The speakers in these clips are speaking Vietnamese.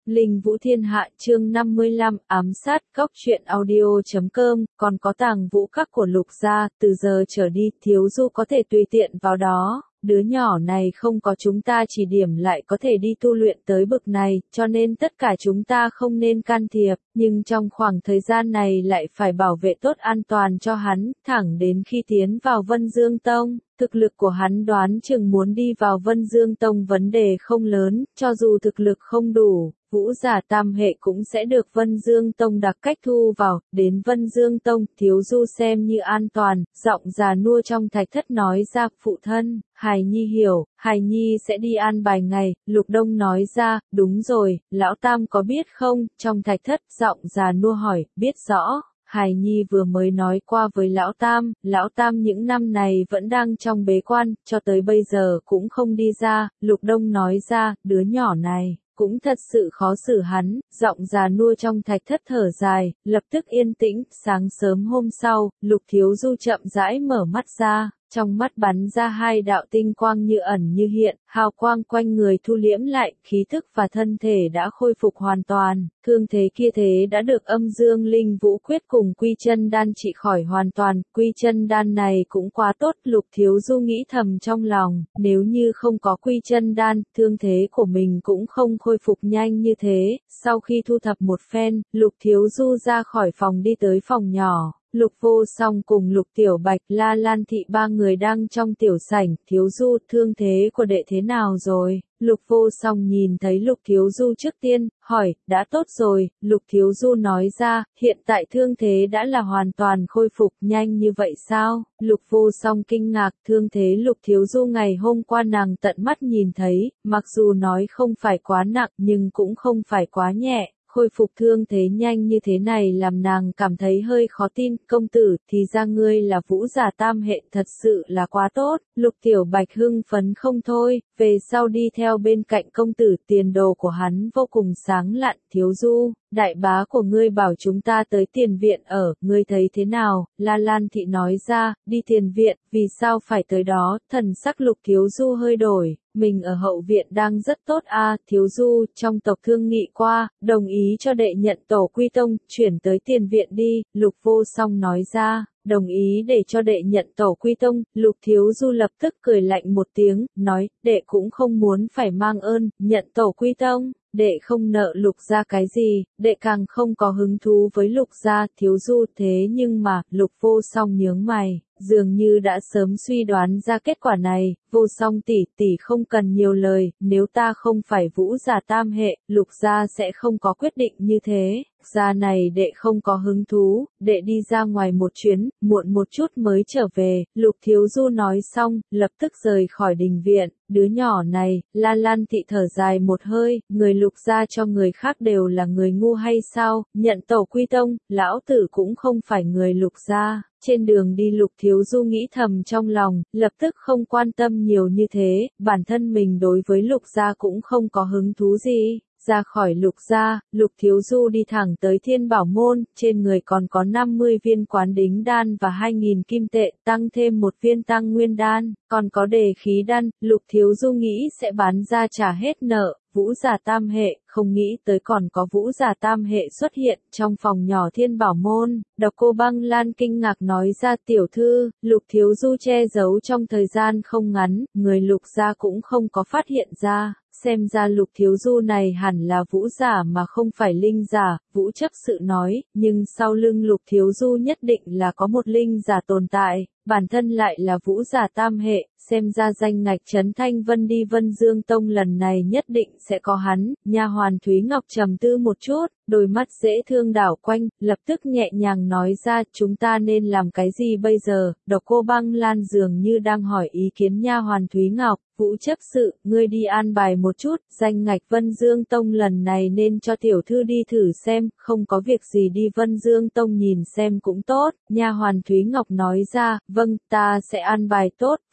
Linh Vũ Thiên Hạ chương 55 ám sát góc truyện audio.com, còn có tàng vũ các của Lục gia, từ giờ trở đi Thiếu Du có thể tùy tiện vào đó. Đứa nhỏ này không có chúng ta chỉ điểm lại có thể đi tu luyện tới bực này, cho nên tất cả chúng ta không nên can thiệp, nhưng trong khoảng thời gian này lại phải bảo vệ tốt an toàn cho hắn, thẳng đến khi tiến vào Vân Dương Tông. Thực lực của hắn đoán chừng muốn đi vào Vân Dương Tông vấn đề không lớn, cho dù thực lực không đủ, Vũ giả tam hệ cũng sẽ được Vân Dương Tông đặc cách thu vào, đến Vân Dương Tông, Thiếu Du xem như an toàn, giọng già nua trong thạch thất nói ra, phụ thân, Hài Nhi hiểu, Hài Nhi sẽ đi an bài ngày, Lục Đông nói ra, đúng rồi, Lão Tam có biết không, trong thạch thất, giọng già nua hỏi, biết rõ. Hài Nhi vừa mới nói qua với Lão Tam những năm này vẫn đang trong bế quan, cho tới bây giờ cũng không đi ra, Lục Đông nói ra, đứa nhỏ này, cũng thật sự khó xử hắn, giọng già nua trong thạch thất thở dài, lập tức yên tĩnh, sáng sớm hôm sau, Lục Thiếu Du chậm rãi mở mắt ra. Trong mắt bắn ra hai đạo tinh quang như ẩn như hiện, hào quang quanh người thu liễm lại, khí thức và thân thể đã khôi phục hoàn toàn, thương thế kia thế đã được âm dương linh vũ quyết cùng quy chân đan trị khỏi hoàn toàn, quy chân đan này cũng quá tốt, Lục Thiếu Du nghĩ thầm trong lòng, nếu như không có quy chân đan, thương thế của mình cũng không khôi phục nhanh như thế, sau khi thu thập một phen, Lục Thiếu Du ra khỏi phòng đi tới phòng nhỏ. Lục Vô Song cùng Lục Tiểu Bạch, La Lan Thị ba người đang trong tiểu sảnh, Thiếu Du, thương thế của đệ thế nào rồi? Lục Vô Song nhìn thấy Lục Thiếu Du trước tiên, hỏi, đã tốt rồi, Lục Thiếu Du nói ra, hiện tại thương thế đã là hoàn toàn khôi phục, nhanh như vậy sao? Lục Vô Song kinh ngạc, thương thế Lục Thiếu Du ngày hôm qua nàng tận mắt nhìn thấy, mặc dù nói không phải quá nặng nhưng cũng không phải quá nhẹ. Khôi phục thương thế nhanh như thế này làm nàng cảm thấy hơi khó tin, công tử, thì ra ngươi là Vũ giả tam hệ, thật sự là quá tốt, Lục Tiểu Bạch hưng phấn không thôi, về sau đi theo bên cạnh công tử, tiền đồ của hắn vô cùng sáng lạn, Thiếu Du, đại bá của ngươi bảo chúng ta tới tiền viện ở, ngươi thấy thế nào, La Lan Thị nói ra, đi tiền viện, vì sao phải tới đó, thần sắc Lục Thiếu Du hơi đổi. Mình ở hậu viện đang rất tốt a, Thiếu Du, trong tộc thương nghị qua, đồng ý cho đệ nhận tổ quy tông, chuyển tới tiền viện đi, Lục Vô Song nói ra, đồng ý để cho đệ nhận tổ quy tông, Lục Thiếu Du lập tức cười lạnh một tiếng, nói, đệ cũng không muốn phải mang ơn, nhận tổ quy tông. Đệ không nợ Lục gia cái gì, đệ càng không có hứng thú với Lục gia, Thiếu Du, thế nhưng mà, Lục Vô Song nhướng mày, dường như đã sớm suy đoán ra kết quả này, Vô Song tỷ tỷ không cần nhiều lời, nếu ta không phải Vũ giả tam hệ, Lục gia sẽ không có quyết định như thế. Gia này đệ không có hứng thú, đệ đi ra ngoài một chuyến, muộn một chút mới trở về, Lục Thiếu Du nói xong, lập tức rời khỏi đình viện, đứa nhỏ này, La Lan Thị thở dài một hơi, người Lục gia cho người khác đều là người ngu hay sao, nhận tổ quy tông, lão tử cũng không phải người Lục gia. Trên đường đi Lục Thiếu Du nghĩ thầm trong lòng, lập tức không quan tâm nhiều như thế, bản thân mình đối với Lục gia cũng không có hứng thú gì. Ra khỏi Lục gia, Lục Thiếu Du đi thẳng tới Thiên Bảo Môn, trên người còn có 50 viên quán đính đan và 2.000 kim tệ, tăng thêm một viên tăng nguyên đan, còn có đề khí đan, Lục Thiếu Du nghĩ sẽ bán ra trả hết nợ. Vũ giả tam hệ, không nghĩ tới còn có Vũ giả tam hệ xuất hiện trong phòng nhỏ Thiên Bảo Môn. Độc Cô Băng Lan kinh ngạc nói ra, tiểu thư, Lục Thiếu Du che giấu trong thời gian không ngắn, người Lục gia cũng không có phát hiện ra. Xem ra Lục Thiếu Du này hẳn là Vũ giả mà không phải linh giả, Vũ chấp sự nói, nhưng sau lưng Lục Thiếu Du nhất định là có một linh giả tồn tại, bản thân lại là Vũ giả tam hệ, xem ra danh ngạch Trấn Thanh Vân đi Vân Dương Tông lần này nhất định sẽ có hắn. Nha hoàn Thúy Ngọc trầm tư một chút, đôi mắt dễ thương đảo quanh, lập tức nhẹ nhàng nói ra, chúng ta nên làm cái gì bây giờ? Độc Cô Băng Lan dường như đang hỏi ý kiến nha hoàn Thúy Ngọc. Vũ chấp sự, ngươi đi an bài một chút, danh ngạch Vân Dương Tông lần này nên cho tiểu thư đi thử xem, không có việc gì đi Vân Dương Tông nhìn xem cũng tốt. Nha hoàn Thúy Ngọc nói ra, vâng, ta sẽ an bài tốt, Vũ chấp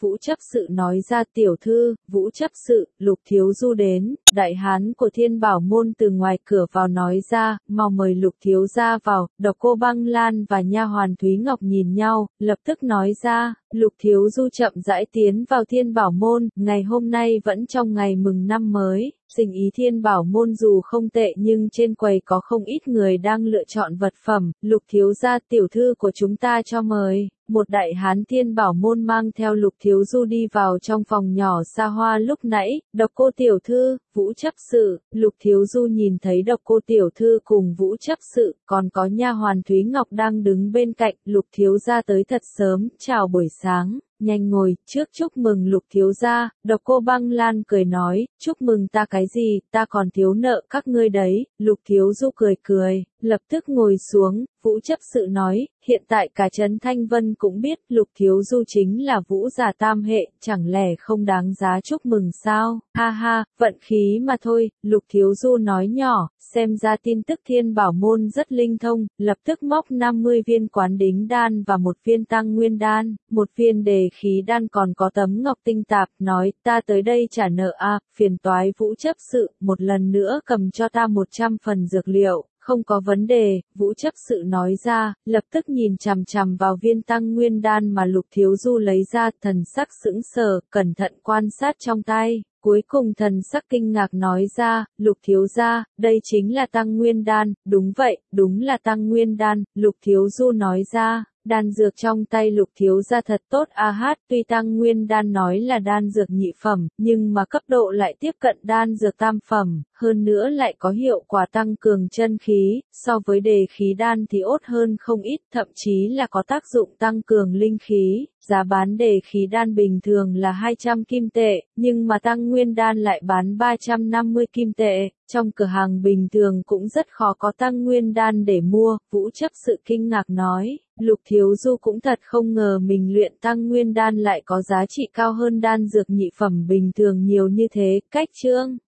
sự nói ra tiểu thư, Vũ chấp sự, Lục thiếu du đến, đại hán của Thiên Bảo môn từ ngoài cửa vào nói ra, mau mời Lục thiếu gia vào, Độc Cô Băng Lan và nha hoàn Thúy Ngọc nhìn nhau, lập tức nói ra, Lục thiếu du chậm rãi tiến vào Thiên Bảo môn, ngày hôm nay vẫn trong ngày mừng năm mới. Sinh ý Thiên Bảo môn dù không tệ nhưng trên quầy có không ít người đang lựa chọn vật phẩm, Lục thiếu gia tiểu thư của chúng ta cho mời. Một đại hán Thiên Bảo môn mang theo Lục thiếu du đi vào trong phòng nhỏ xa hoa lúc nãy, Độc Cô tiểu thư, Vũ chấp sự, Lục thiếu du nhìn thấy Độc Cô tiểu thư cùng Vũ chấp sự, còn có nha hoàn Thúy Ngọc đang đứng bên cạnh, Lục thiếu gia tới thật sớm, chào buổi sáng. Nhanh ngồi, trước chúc mừng Lục thiếu gia, Độc Cô Băng Lan cười nói, chúc mừng ta cái gì, ta còn thiếu nợ các ngươi đấy, Lục thiếu du cười, lập tức ngồi xuống, Vũ chấp sự nói, hiện tại cả trấn Thanh Vân cũng biết Lục thiếu du chính là Vũ giả tam hệ, chẳng lẽ không đáng giá chúc mừng sao, ha ha, vận khí mà thôi, Lục thiếu du nói nhỏ, xem ra tin tức Thiên Bảo môn rất linh thông, lập tức móc 50 viên quán đính đan và một viên tăng nguyên đan, một viên đề khí đan còn có tấm ngọc tinh tạp, nói, ta tới đây trả nợ phiền toái Vũ chấp sự, một lần nữa cầm cho ta 100 phần dược liệu. Không có vấn đề, Vũ chấp sự nói ra, lập tức nhìn chằm chằm vào viên tăng nguyên đan mà Lục thiếu du lấy ra, thần sắc sững sờ, cẩn thận quan sát trong tay. Cuối cùng thần sắc kinh ngạc nói ra, Lục thiếu gia, đây chính là tăng nguyên đan, đúng vậy, đúng là tăng nguyên đan, Lục thiếu du nói ra. Đan dược trong tay Lục thiếu gia thật tốt tuy tăng nguyên đan nói là đan dược nhị phẩm, nhưng mà cấp độ lại tiếp cận đan dược tam phẩm, hơn nữa lại có hiệu quả tăng cường chân khí, so với đề khí đan thì ốt hơn không ít, thậm chí là có tác dụng tăng cường linh khí. Giá bán đề khí đan bình thường là 200 kim tệ, nhưng mà tăng nguyên đan lại bán 350 kim tệ. Trong cửa hàng bình thường cũng rất khó có tăng nguyên đan để mua, Vũ chấp sự kinh ngạc nói. Lục thiếu du cũng thật không ngờ mình luyện tăng nguyên đan lại có giá trị cao hơn đan dược nhị phẩm bình thường nhiều như thế. Cách chương